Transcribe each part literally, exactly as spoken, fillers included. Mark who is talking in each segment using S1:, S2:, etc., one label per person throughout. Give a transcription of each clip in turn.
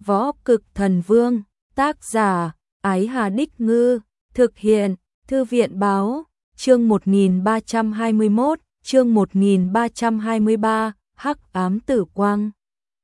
S1: Võ Cực Thần Vương, tác giả, Ái Hà Đích Ngư, thực hiện, Thư viện Báo, chương một nghìn ba trăm hai mươi mốt, chương một nghìn ba trăm hai mươi ba, Hắc Ám Tử Quang.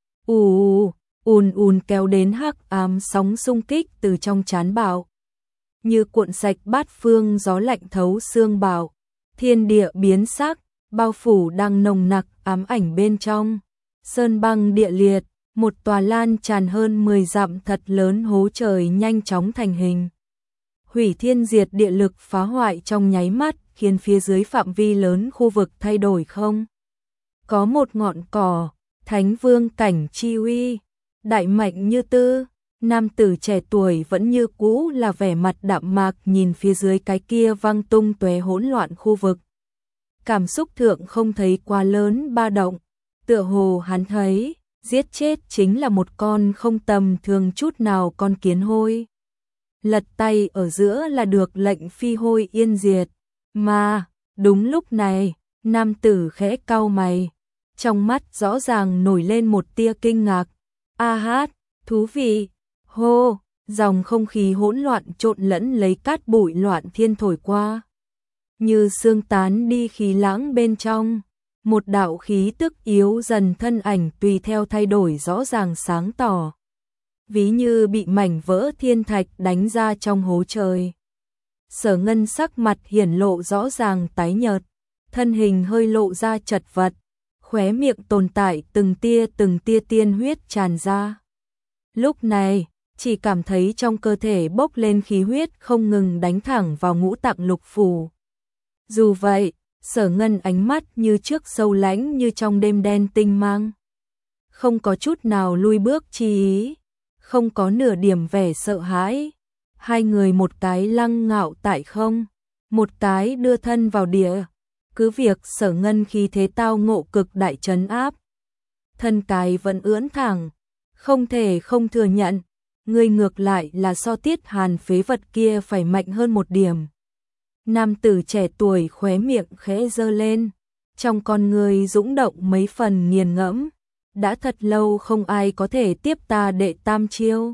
S1: Ù, ùn ùn kéo đến hắc ám sóng xung kích từ trong chán bạo. Như cuộn sạch bát phương gió lạnh thấu xương bạo, thiên địa biến sắc, bao phủ đang nồng nặc ám ảnh bên trong. Sơn băng địa liệt, một tòa lan tràn hơn mười dặm thật lớn hố trời nhanh chóng thành hình. Hủy thiên diệt địa lực phá hoại trong nháy mắt, khiến phía dưới phạm vi lớn khu vực thay đổi không. Có một ngọn cỏ, Thánh Vương cảnh chi uy, đại mạnh như tư, nam tử trẻ tuổi vẫn như cũ là vẻ mặt đạm mạc nhìn phía dưới cái kia văng tung tóe hỗn loạn khu vực. Cảm xúc thượng không thấy quá lớn ba động, tựa hồ hắn thấy, giết chết chính là một con không tầm thường chút nào con kiến hôi. Lật tay ở giữa là được lệnh phi hôi yên diệt, mà, đúng lúc này, nam tử khẽ cau mày, trong mắt rõ ràng nổi lên một tia kinh ngạc. A hát, thú vị, hô, dòng không khí hỗn loạn trộn lẫn lấy cát bụi loạn thiên thổi qua. Như sương tán đi khí lãng bên trong, một đạo khí tức yếu dần thân ảnh tùy theo thay đổi rõ ràng sáng tỏ. Ví như bị mảnh vỡ thiên thạch đánh ra trong hố trời. Sở Ngân sắc mặt hiển lộ rõ ràng tái nhợt, thân hình hơi lộ ra chật vật, khóe miệng tồn tại từng tia từng tia tiên huyết tràn ra. Lúc này, chỉ cảm thấy trong cơ thể bốc lên khí huyết không ngừng đánh thẳng vào ngũ tạng lục phủ. Dù vậy, Sở Ngân ánh mắt như trước sâu lãnh như trong đêm đen tinh mang. Không có chút nào lui bước chi ý, không có nửa điểm vẻ sợ hãi. Hai người một cái lăng ngạo tại không, một cái đưa thân vào địa. Cứ việc Sở Ngân khí thế tao ngộ cực đại trấn áp. Thân cái vẫn ưỡn thẳng, không thể không thừa nhận, người ngược lại là so Tiết Hàn phế vật kia phải mạnh hơn một điểm. Nam tử trẻ tuổi khóe miệng khẽ giơ lên, trong con người dũng động mấy phần nghiền ngẫm, đã thật lâu không ai có thể tiếp ta đệ tam chiêu.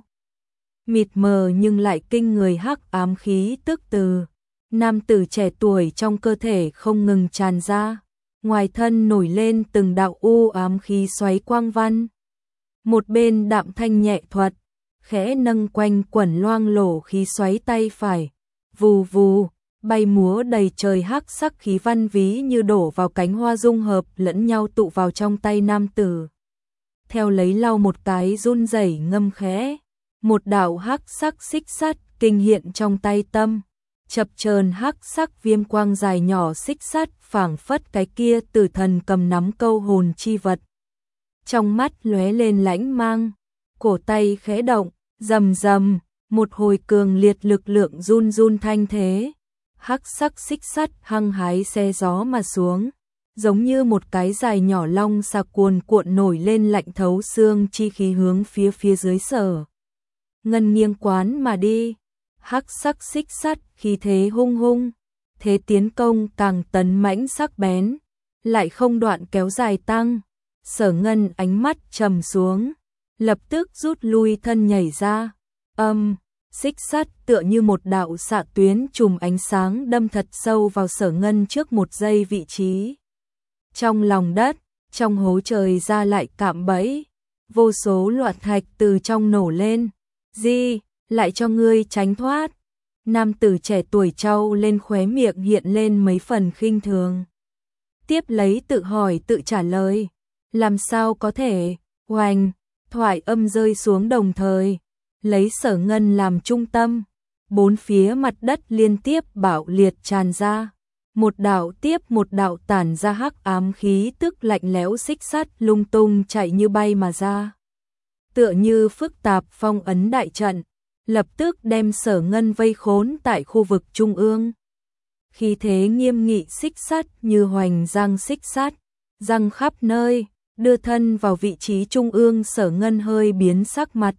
S1: Mịt mờ nhưng lại kinh người hắc ám khí tức từ nam tử trẻ tuổi trong cơ thể không ngừng tràn ra, ngoài thân nổi lên từng đạo u ám khí xoáy quang văn. Một bên đạm thanh nhẹ thuật, khẽ nâng quanh quẩn loang lổ khí xoáy tay phải, vù vù, bay múa đầy trời hắc sắc khí văn ví như đổ vào cánh hoa dung hợp lẫn nhau tụ vào trong tay nam tử. Theo lấy lau một cái run rẩy ngâm khẽ, một đạo hắc sắc xích sắt kinh hiện trong tay tâm. Chập chờn hắc sắc viêm quang dài nhỏ xích sắt phảng phất cái kia tử thần cầm nắm câu hồn chi vật. Trong mắt lóe lên lãnh mang, cổ tay khẽ động, rầm rầm, một hồi cường liệt lực lượng run run thanh thế. Hắc sắc xích sắt hăng hái xe gió mà xuống, giống như một cái dài nhỏ long xà cuồn cuộn nổi lên lạnh thấu xương chi khí hướng phía phía dưới Sở Ngân nghiêng quán mà đi. Hắc sắc xích sắt khí thế hung hung, thế tiến công càng tấn mãnh sắc bén, lại không đoạn kéo dài tăng. Sở Ngân ánh mắt trầm xuống, lập tức rút lui thân nhảy ra. Âm, xích sắt tựa như một đạo xạ tuyến chùm ánh sáng đâm thật sâu vào Sở Ngân trước một giây vị trí. Trong lòng đất, trong hố trời ra lại cạm bẫy, vô số loạn thạch từ trong nổ lên. Gì, lại cho ngươi tránh thoát. Nam tử trẻ tuổi trao lên khóe miệng hiện lên mấy phần khinh thường. Tiếp lấy tự hỏi tự trả lời. Làm sao có thể, oanh, thoại âm rơi xuống đồng thời. Lấy Sở Ngân làm trung tâm. Bốn phía mặt đất liên tiếp bạo liệt tràn ra. Một đạo tiếp một đạo tản ra hắc ám khí tức lạnh lẽo xích sắt lung tung chạy như bay mà ra. Tựa như phức tạp phong ấn đại trận, lập tức đem Sở Ngân vây khốn tại khu vực trung ương. Khí thế nghiêm nghị xích sắt như hoành răng xích sắt, răng khắp nơi, đưa thân vào vị trí trung ương. Sở Ngân hơi biến sắc mặt.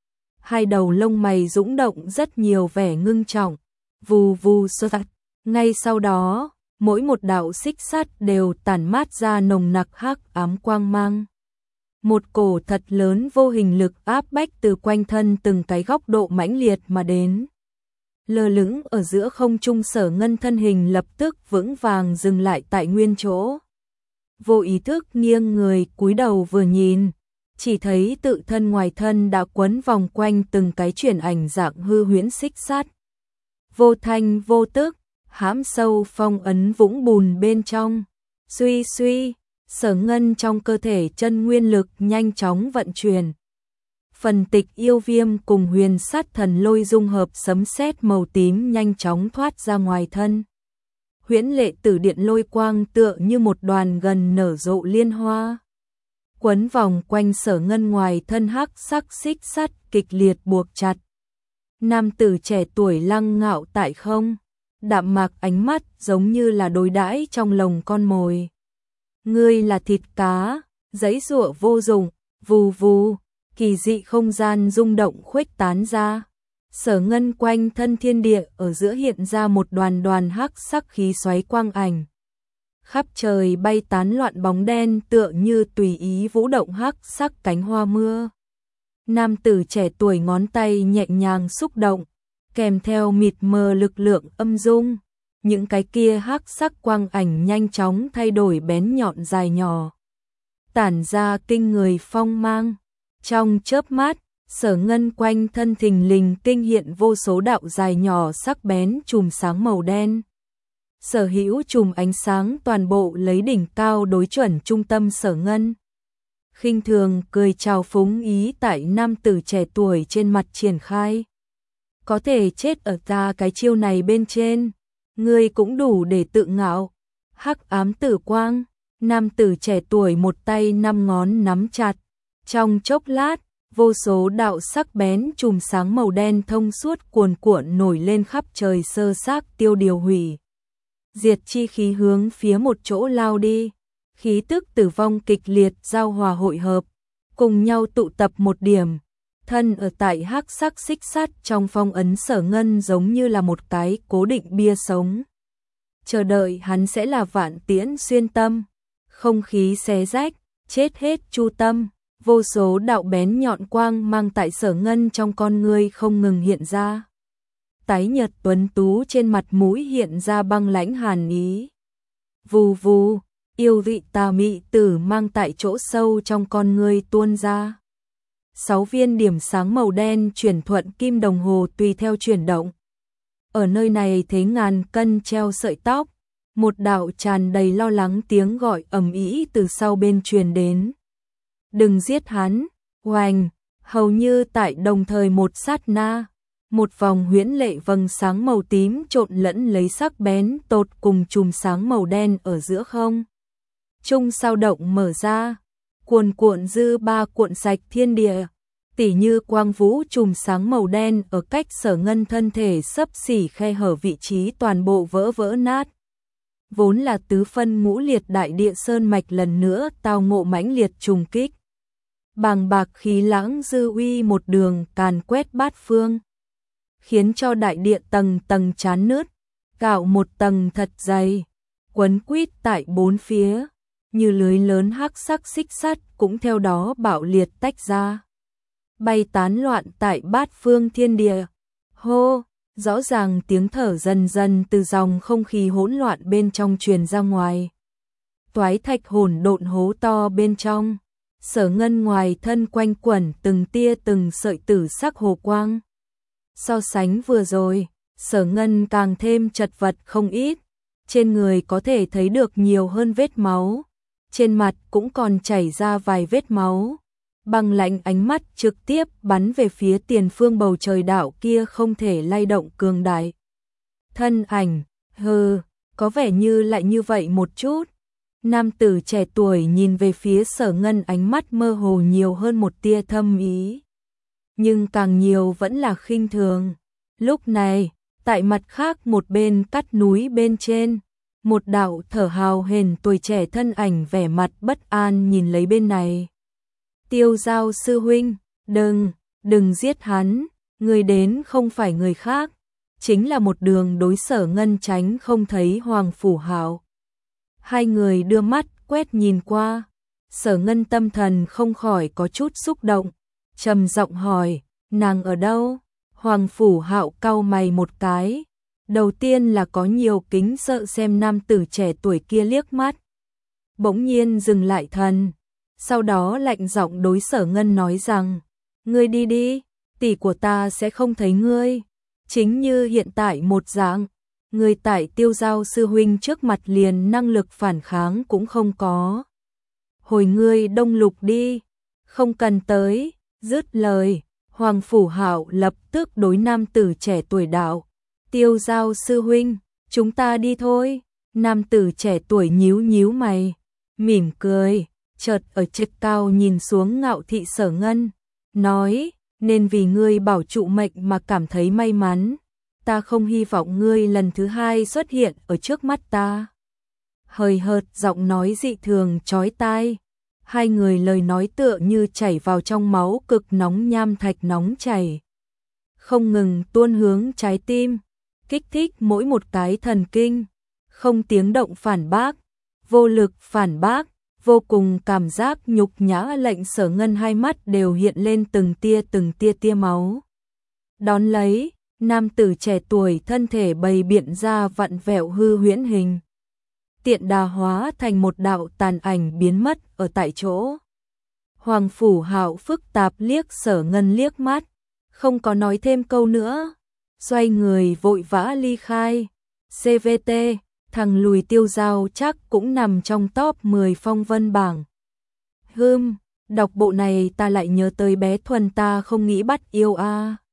S1: Hai đầu lông mày dũng động rất nhiều vẻ ngưng trọng, vù vù sơ sắt. Ngay sau đó, mỗi một đạo xích sắt đều tản mát ra nồng nặc hắc ám quang mang. một cổ thật lớn vô hình lực áp bách từ quanh thân từng cái góc độ mãnh liệt mà đến. Lơ lửng ở giữa không trung Sở Ngân thân hình lập tức vững vàng dừng lại tại nguyên chỗ. Vô ý thức nghiêng người cúi đầu vừa nhìn, chỉ thấy tự thân ngoài thân đã quấn vòng quanh từng cái chuyển ảnh dạng hư huyễn xích sắt. Vô thanh vô tức, hãm sâu phong ấn vũng bùn bên trong. Suy suy, Sở Ngân trong cơ thể chân nguyên lực nhanh chóng vận chuyển. Phần tịch yêu viêm cùng huyền sát thần lôi dung hợp sấm sét màu tím nhanh chóng thoát ra ngoài thân. Huyễn lệ tử điện lôi quang tựa như một đoàn gần nở rộ liên hoa. Quấn vòng quanh Sở Ngân ngoài thân hắc sắc xích sắt kịch liệt buộc chặt. Nam tử trẻ tuổi lăng ngạo tại không, đạm mạc ánh mắt giống như là đối đãi trong lồng con mồi. Ngươi là thịt cá, giãy giụa vô dụng, vù vù, kỳ dị không gian rung động khuếch tán ra. Sở Ngân quanh thân thiên địa ở giữa hiện ra một đoàn đoàn hắc sắc khí xoáy quang ảnh. Khắp trời bay tán loạn bóng đen tựa như tùy ý vũ động hắc sắc cánh hoa mưa. Nam tử trẻ tuổi ngón tay nhẹ nhàng xúc động, kèm theo mịt mờ lực lượng âm dung. Những cái kia hắc sắc quang ảnh nhanh chóng thay đổi bén nhọn dài nhỏ, tản ra kinh người phong mang. Trong chớp mắt, Sở Ngân quanh thân thình lình kinh hiện vô số đạo dài nhỏ sắc bén chùm sáng màu đen. Sở hữu chùm ánh sáng toàn bộ lấy đỉnh cao đối chuẩn trung tâm Sở Ngân. Khinh thường cười chào phúng ý tại nam tử trẻ tuổi trên mặt triển khai. Có thể chết ở ta cái chiêu này bên trên, ngươi cũng đủ để tự ngạo. Hắc ám tử quang, nam tử trẻ tuổi một tay năm ngón nắm chặt. Trong chốc lát, vô số đạo sắc bén chùm sáng màu đen thông suốt cuồn cuộn nổi lên khắp trời sơ xác tiêu điều hủy. Diệt chi khí hướng phía một chỗ lao đi, khí tức tử vong kịch liệt giao hòa hội hợp, cùng nhau tụ tập một điểm. Thân ở tại hắc sắc xích sắt trong phong ấn Sở Ngân giống như là một cái cố định bia sống. Chờ đợi hắn sẽ là vạn tiễn xuyên tâm, không khí xé rách, chết hết chu tâm. Vô số đạo bén nhọn quang mang tại Sở Ngân trong con ngươi không ngừng hiện ra. Tái nhợt tuấn tú trên mặt mũi hiện ra băng lãnh hàn ý. Vù vù, yêu vị tà mị tử mang tại chỗ sâu trong con ngươi tuôn ra. Sáu viên điểm sáng màu đen chuyển thuận kim đồng hồ tùy theo chuyển động. Ở nơi này thấy ngàn cân treo sợi tóc, một đạo tràn đầy lo lắng tiếng gọi ầm ĩ từ sau bên truyền đến. Đừng giết hắn, oanh, hầu như tại đồng thời một sát na, một vòng huyễn lệ vầng sáng màu tím trộn lẫn lấy sắc bén tột cùng chùm sáng màu đen ở giữa không. Trung sao động mở ra, cuồn cuộn dư ba cuộn sạch thiên địa, tỉ như quang vũ chùm sáng màu đen ở cách Sở Ngân thân thể xấp xỉ khe hở vị trí toàn bộ vỡ vỡ nát. Vốn là tứ phân ngũ liệt đại địa sơn mạch lần nữa tao ngộ mãnh liệt trùng kích. Bàng bạc khí lãng dư uy một đường càn quét bát phương, khiến cho đại địa tầng tầng chán nứt, cạo một tầng thật dày, quấn quýt tại bốn phía, như lưới lớn hắc sắc xích sắt cũng theo đó bạo liệt tách ra, bay tán loạn tại bát phương thiên địa. Hô, rõ ràng tiếng thở dần dần từ dòng không khí hỗn loạn bên trong truyền ra ngoài. Toái thạch hỗn độn hố to bên trong, Sở Ngân ngoài thân quanh quẩn từng tia từng sợi tử sắc hồ quang. So sánh vừa rồi, Sở Ngân càng thêm chật vật không ít, trên người có thể thấy được nhiều hơn vết máu, trên mặt cũng còn chảy ra vài vết máu. Băng lạnh ánh mắt trực tiếp bắn về phía tiền phương bầu trời đạo kia không thể lay động cường đại. Thân ảnh, hừ, có vẻ như lại như vậy một chút. Nam tử trẻ tuổi nhìn về phía Sở Ngân ánh mắt mơ hồ nhiều hơn một tia thâm ý. Nhưng càng nhiều vẫn là khinh thường. Lúc này, tại mặt khác một bên cắt núi bên trên, một đạo thở hào hển tuổi trẻ thân ảnh vẻ mặt bất an nhìn lấy bên này. Tiêu Giao sư huynh, đừng, đừng giết hắn, người đến không phải người khác, chính là một đường đối Sở Ngân tránh không thấy Hoàng Phủ Hạo. Hai người đưa mắt quét nhìn qua, Sở Ngân tâm thần không khỏi có chút xúc động, trầm giọng hỏi, nàng ở đâu? Hoàng Phủ Hạo cau mày một cái, đầu tiên là có nhiều kính sợ xem nam tử trẻ tuổi kia liếc mắt, bỗng nhiên dừng lại thần, sau đó lạnh giọng đối Sở Ngân nói rằng, ngươi đi đi, tỷ của ta sẽ không thấy ngươi, chính như hiện tại một dạng, ngươi tại Tiêu Giao sư huynh trước mặt liền năng lực phản kháng cũng không có. Hồi ngươi Đông Lục đi, không cần tới, dứt lời, Hoàng Phủ Hạo lập tức đối nam tử trẻ tuổi đạo, Tiêu Giao sư huynh, chúng ta đi thôi. Nam tử trẻ tuổi nhíu nhíu mày, mỉm cười, chợt ở trên cao nhìn xuống Ngạo Thị Sở Ngân, nói, nên vì ngươi bảo trụ mệnh mà cảm thấy may mắn, ta không hy vọng ngươi lần thứ hai xuất hiện ở trước mắt ta. Hời hợt giọng nói dị thường chói tai, hai người lời nói tựa như chảy vào trong máu cực nóng nham thạch nóng chảy, không ngừng tuôn hướng trái tim, kích thích mỗi một cái thần kinh, không tiếng động phản bác, vô lực phản bác, vô cùng cảm giác nhục nhã lệnh Sở Ngân hai mắt đều hiện lên từng tia từng tia tia máu. Đón lấy, nam tử trẻ tuổi thân thể bày biện ra vặn vẹo hư huyễn hình, tiện đà hóa thành một đạo tàn ảnh biến mất ở tại chỗ. Hoàng Phủ Hạo phức tạp liếc Sở Ngân liếc mắt, không có nói thêm câu nữa, xoay người vội vã ly khai. xê vê tê, thằng lùi Tiêu Giao chắc cũng nằm trong top mười phong vân bảng. Hừm, đọc bộ này ta lại nhớ tới bé Thuần ta không nghĩ bắt yêu a. À.